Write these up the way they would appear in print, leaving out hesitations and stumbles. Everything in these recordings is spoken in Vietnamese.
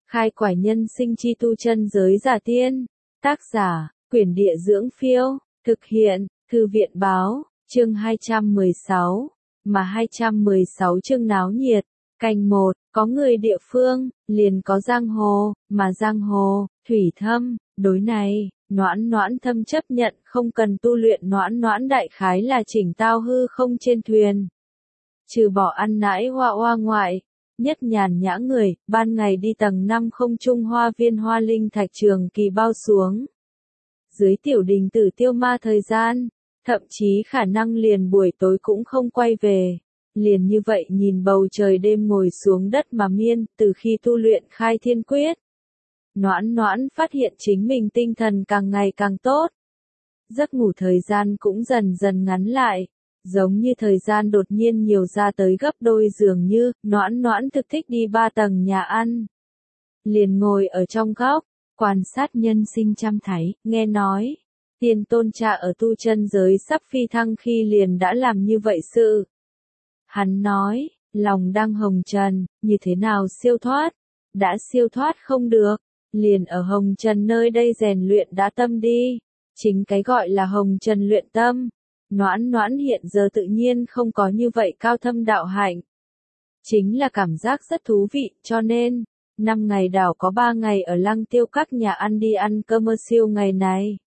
Khai quải nhân sinh chi tu chân giới giả tiên. Tác giả, Quyển Địa Dưỡng Phiêu. Thực hiện, Thư viện Báo. Chương 216. Mà 216 chương náo nhiệt. Canh 1, có người địa phương, liền có giang hồ, mà giang hồ, thủy thâm, đối này, Noãn Thâm chấp nhận không cần tu luyện. Noãn đại khái là chỉnh tao hư không trên thuyền. Trừ bỏ ăn nãi hoa ngoại, nhất nhàn nhã người, ban ngày đi tầng 5 không trung hoa viên hoa linh thạch trường kỳ bao xuống. Dưới tiểu đình tử tiêu ma thời gian, thậm chí khả năng liền buổi tối cũng không quay về. Liền như vậy nhìn bầu trời đêm ngồi xuống đất mà miên, từ khi tu luyện khai thiên quyết. Noãn phát hiện chính mình tinh thần càng ngày càng tốt. Giấc ngủ thời gian cũng dần dần ngắn lại, giống như thời gian đột nhiên nhiều ra tới gấp đôi dường như, Noãn thực thích đi 3 tầng nhà ăn. Liền ngồi ở trong góc, quan sát nhân sinh trăm thái, nghe nói, Tiên Tôn cha ở tu chân giới sắp phi thăng khi liền đã làm như vậy sự. Hắn nói, lòng đang hồng trần, như thế nào siêu thoát? Đã siêu thoát không được, liền ở hồng trần nơi đây rèn luyện đã tâm đi. Chính cái gọi là hồng trần luyện tâm. Noãn hiện giờ tự nhiên không có như vậy cao thâm đạo hạnh. Chính là cảm giác rất thú vị, cho nên, 5 ngày đảo có 3 ngày ở Lăng Tiêu các nhà ăn đi ăn cơm siêu ngày này.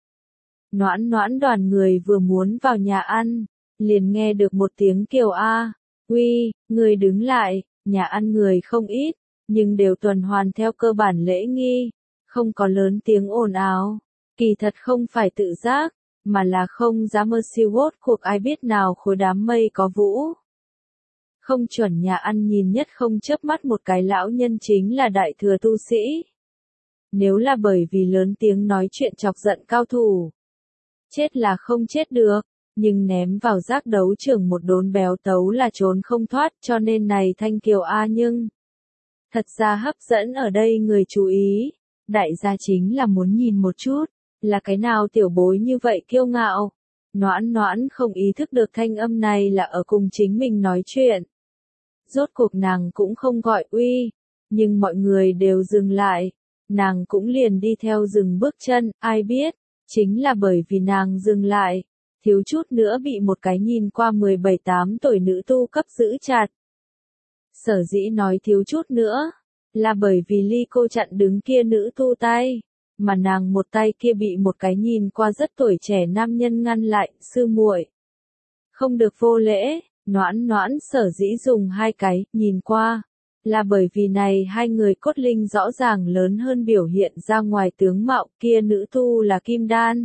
Noãn đoàn người vừa muốn vào nhà ăn, liền nghe được một tiếng kêu a, uy, người đứng lại, nhà ăn người không ít, nhưng đều tuần hoàn theo cơ bản lễ nghi, không có lớn tiếng ồn ào, kỳ thật không phải tự giác, mà là không dám siêu hốt cuộc ai biết nào khối đám mây có vũ. Không chuẩn nhà ăn nhìn nhất không chớp mắt một cái lão nhân chính là đại thừa tu sĩ. Nếu là bởi vì lớn tiếng nói chuyện chọc giận cao thủ, chết là không chết được, nhưng ném vào giác đấu trường một đốn béo tấu là trốn không thoát, cho nên này thanh kiều nhưng thật ra hấp dẫn ở đây người chú ý, đại gia chính là muốn nhìn một chút, là cái nào tiểu bối như vậy kiêu ngạo. Noãn không ý thức được thanh âm này là ở cùng chính mình nói chuyện. Rốt cuộc nàng cũng không gọi uy, nhưng mọi người đều dừng lại, nàng cũng liền đi theo dừng bước chân, ai biết, chính là bởi vì nàng dừng lại, thiếu chút nữa bị một cái nhìn qua 17-18 tuổi nữ tu cấp giữ chặt. Sở dĩ nói thiếu chút nữa, là bởi vì ly cô chặn đứng kia nữ tu tay, mà nàng một tay kia bị một cái nhìn qua rất tuổi trẻ nam nhân ngăn lại, sư muội, không được vô lễ. Noãn sở dĩ dùng 2 cái nhìn qua, là bởi vì này hai người cốt linh rõ ràng lớn hơn biểu hiện ra ngoài tướng mạo, kia nữ tu là kim đan.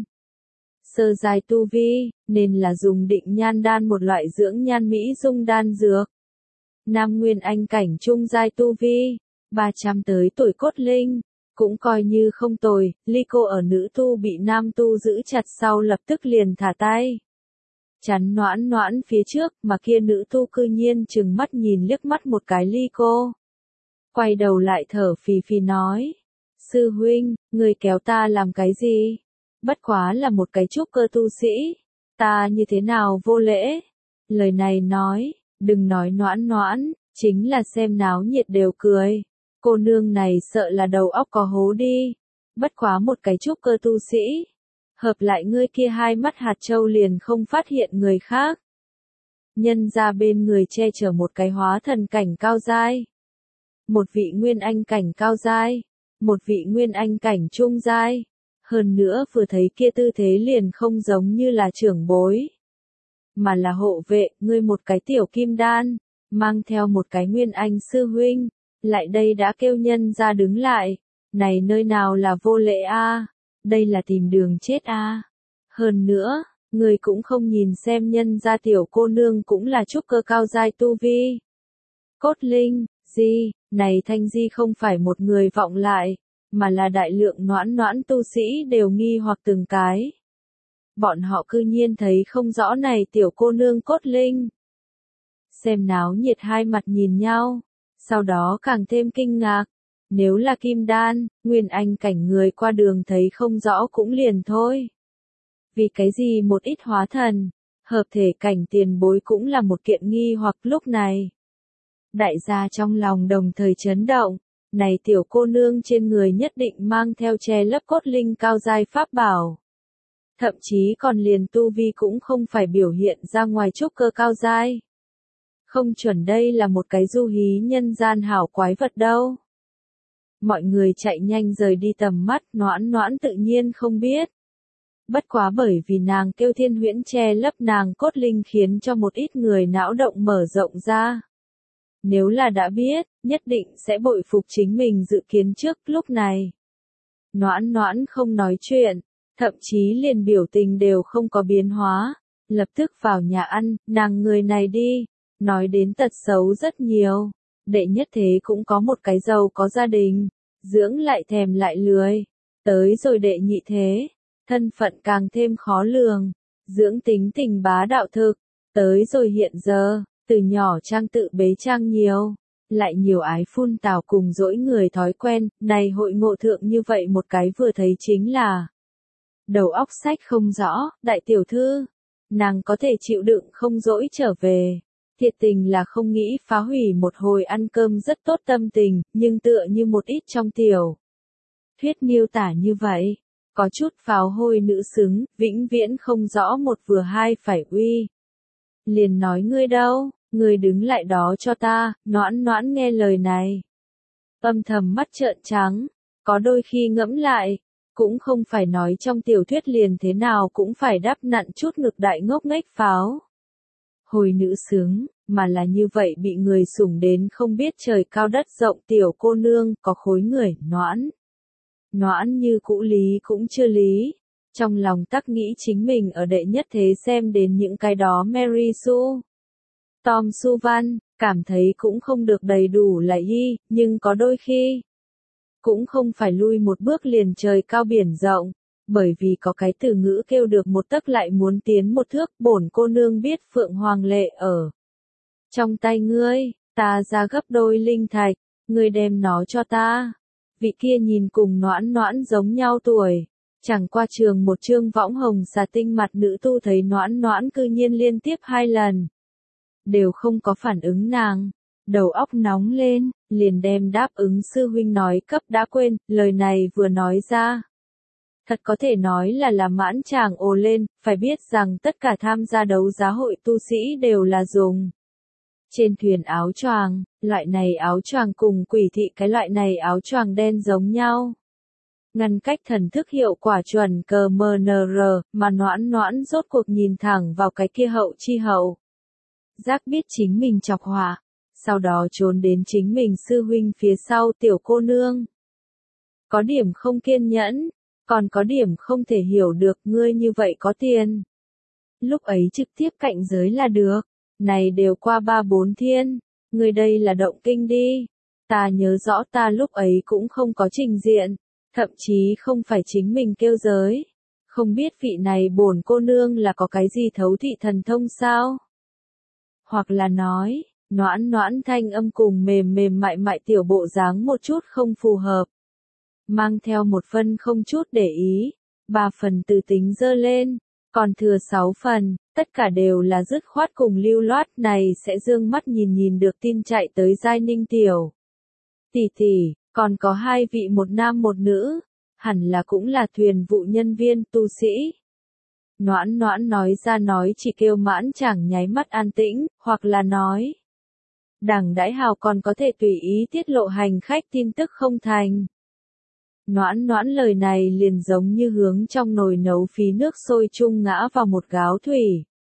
Sơ giai tu vi, nên là dùng định nhan đan một loại dưỡng nhan mỹ dung đan dược. Nam nguyên anh cảnh trung giai tu vi, 300 tới tuổi cốt linh, cũng coi như không tồi. Ly cô ở nữ tu bị nam tu giữ chặt sau lập tức liền thả tay. Chắn Noãn phía trước, mà kia nữ tu cư nhiên chừng mắt nhìn liếc mắt một cái ly cô. Quay đầu lại thở phì nói, sư huynh, người kéo ta làm cái gì? Bất quá là một cái trúc cơ tu sĩ, ta như thế nào vô lễ? Lời này nói, đừng nói Noãn, chính là xem náo nhiệt đều cười. Cô nương này sợ là đầu óc có hố đi. Bất quá một cái trúc cơ tu sĩ. Hợp lại ngươi kia 2 mắt hạt châu liền không phát hiện người khác. Nhân ra bên người che chở một cái hóa thần cảnh cao giai. Một vị nguyên anh cảnh cao giai. Một vị nguyên anh cảnh trung giai. Hơn nữa vừa thấy kia tư thế liền không giống như là trưởng bối. Mà là hộ vệ, ngươi một cái tiểu kim đan. Mang theo một cái nguyên anh sư huynh. Lại đây đã kêu nhân ra đứng lại. Này nơi nào là vô lễ a? Đây là tìm đường chết a. Hơn nữa, người cũng không nhìn xem nhân gia tiểu cô nương cũng là trúc cơ cao giai tu vi. Cốt linh, di, này thanh di không phải một người vọng lại, mà là đại lượng Noãn tu sĩ đều nghi hoặc từng cái. Bọn họ cư nhiên thấy không rõ này tiểu cô nương cốt linh. Xem náo nhiệt hai mặt nhìn nhau, sau đó càng thêm kinh ngạc. Nếu là kim đan, nguyên anh cảnh người qua đường thấy không rõ cũng liền thôi. Vì cái gì một ít hóa thần, hợp thể cảnh tiền bối cũng là một kiện nghi hoặc lúc này. Đại gia trong lòng đồng thời chấn động, này tiểu cô nương trên người nhất định mang theo che lấp cốt linh cao giai pháp bảo. Thậm chí còn liền tu vi cũng không phải biểu hiện ra ngoài trúc cơ cao giai. Không chuẩn đây là một cái du hí nhân gian hảo quái vật đâu. Mọi người chạy nhanh rời đi tầm mắt, Noãn Noãn tự nhiên không biết. Bất quá bởi vì nàng kêu Thiên Huyễn che lấp nàng cốt linh khiến cho một ít người não động mở rộng ra. Nếu là đã biết, nhất định sẽ bội phục chính mình dự kiến trước lúc này. Noãn Noãn không nói chuyện, thậm chí liền biểu tình đều không có biến hóa, lập tức vào nhà ăn, nàng người này đi, nói đến tật xấu rất nhiều, đệ nhất thế cũng có một cái giàu có gia đình, dưỡng lại thèm lại lười, tới rồi đệ nhị thế, thân phận càng thêm khó lường, dưỡng tính tình bá đạo thực, tới rồi hiện giờ, từ nhỏ trang tự bế trang nhiều, lại nhiều ái phun tào cùng dỗi người thói quen, này hội ngộ thượng như vậy một cái vừa thấy chính là đầu óc sách không rõ, đại tiểu thư, nàng có thể chịu đựng không dỗi trở về. Thiệt tình là không nghĩ phá hủy một hồi ăn cơm rất tốt tâm tình, nhưng tựa như một ít trong tiểu thuyết miêu tả như vậy, có chút pháo hôi nữ xứng, vĩnh viễn không rõ một vừa hai phải uy. Liền nói ngươi đâu, ngươi đứng lại đó cho ta, Noãn Noãn nghe lời này. Âm thầm mắt trợn trắng, có đôi khi ngẫm lại, cũng không phải nói trong tiểu thuyết liền thế nào cũng phải đắp nặn chút ngực đại ngốc nghếch pháo. Hồi nữ sướng, mà là như vậy bị người sủng đến không biết trời cao đất rộng tiểu cô nương có khối người, Noãn. Noãn như cũ lý cũng chưa lý, trong lòng tắc nghĩ chính mình ở đệ nhất thế xem đến những cái đó Mary Sue, Tom Su Văn, cảm thấy cũng không được đầy đủ là y, nhưng có đôi khi, cũng không phải lui một bước liền trời cao biển rộng, bởi vì có cái từ ngữ kêu được một tấc lại muốn tiến một thước, bổn cô nương biết Phượng Hoàng lệ ở trong tay ngươi, ta ra gấp đôi linh thạch, ngươi đem nó cho ta. Vị kia nhìn cùng Noãn Noãn giống nhau tuổi, chẳng qua trường một chương võng hồng xà tinh mặt nữ tu thấy Noãn Noãn cư nhiên liên tiếp 2 lần, đều không có phản ứng nàng, đầu óc nóng lên, liền đem đáp ứng sư huynh nói cấp đã quên, lời này vừa nói ra. Thật có thể nói là mãn chàng ồ lên, phải biết rằng tất cả tham gia đấu giá hội tu sĩ đều là dùng trên thuyền áo choàng, loại này áo choàng cùng quỷ thị cái loại này áo choàng đen giống nhau. Ngăn cách thần thức hiệu quả chuẩn CMNR, mà Noãn Noãn rốt cuộc nhìn thẳng vào cái kia hậu chi hậu. Giác biết chính mình chọc họa, sau đó trốn đến chính mình sư huynh phía sau tiểu cô nương. Có điểm không kiên nhẫn, còn có điểm không thể hiểu được ngươi như vậy có tiền. Lúc ấy trực tiếp cạnh giới là được, này đều qua 3-4 thiên, ngươi đây là động kinh đi. Ta nhớ rõ ta lúc ấy cũng không có trình diện, thậm chí không phải chính mình kêu giới. Không biết vị này bổn cô nương là có cái gì thấu thị thần thông sao? Hoặc là nói, Noãn Noãn thanh âm cùng mềm mềm mại mại tiểu bộ dáng một chút không phù hợp. Mang theo một phần không chút để ý, 3 phần từ tính dơ lên, còn thừa 6 phần, tất cả đều là dứt khoát cùng lưu loát này sẽ dương mắt nhìn được tin chạy tới Giai Ninh tiểu. Tỷ tỷ, còn có 2 vị một nam một nữ, hẳn là cũng là thuyền vụ nhân viên tu sĩ. Noãn Noãn nói ra nói chỉ kêu mãn chẳng nháy mắt an tĩnh, hoặc là nói. Đảng Đãi Hào còn có thể tùy ý tiết lộ hành khách tin tức không thành. Noãn Noãn lời này liền giống như hướng trong nồi nấu phí nước sôi chung ngã vào một gáo thủy.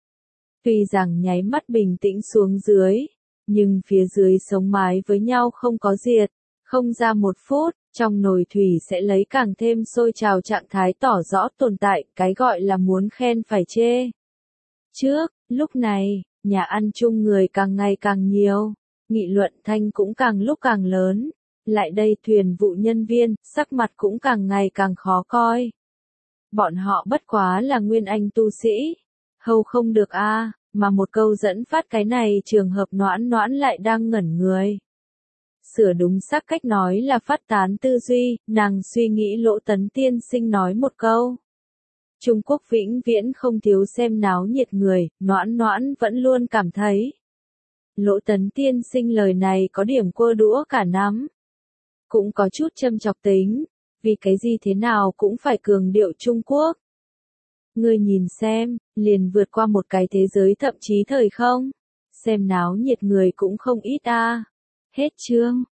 Tuy rằng nháy mắt bình tĩnh xuống dưới, nhưng phía dưới sống mái với nhau không có diệt, không ra 1 phút, trong nồi thủy sẽ lấy càng thêm sôi trào trạng thái tỏ rõ tồn tại, cái gọi là muốn khen phải chê. Trước, lúc này, nhà ăn chung người càng ngày càng nhiều, nghị luận thanh cũng càng lúc càng lớn. Lại đây thuyền vụ nhân viên, sắc mặt cũng càng ngày càng khó coi. Bọn họ bất quá là nguyên anh tu sĩ. Hầu không được a, mà một câu dẫn phát cái này trường hợp Noãn Noãn lại đang ngẩn người. Sửa đúng sắc cách nói là phát tán tư duy, nàng suy nghĩ Lỗ Tấn tiên sinh nói một câu. Trung Quốc vĩnh viễn không thiếu xem náo nhiệt người, Noãn Noãn vẫn luôn cảm thấy. Lỗ Tấn tiên sinh lời này có điểm quơ đũa cả nắm. cũng có chút châm chọc tính, vì cái gì thế nào cũng phải cường điệu Trung Quốc. Ngươi nhìn xem, liền vượt qua một cái thế giới thậm chí thời không. Xem náo nhiệt người cũng không ít a. Hết chương.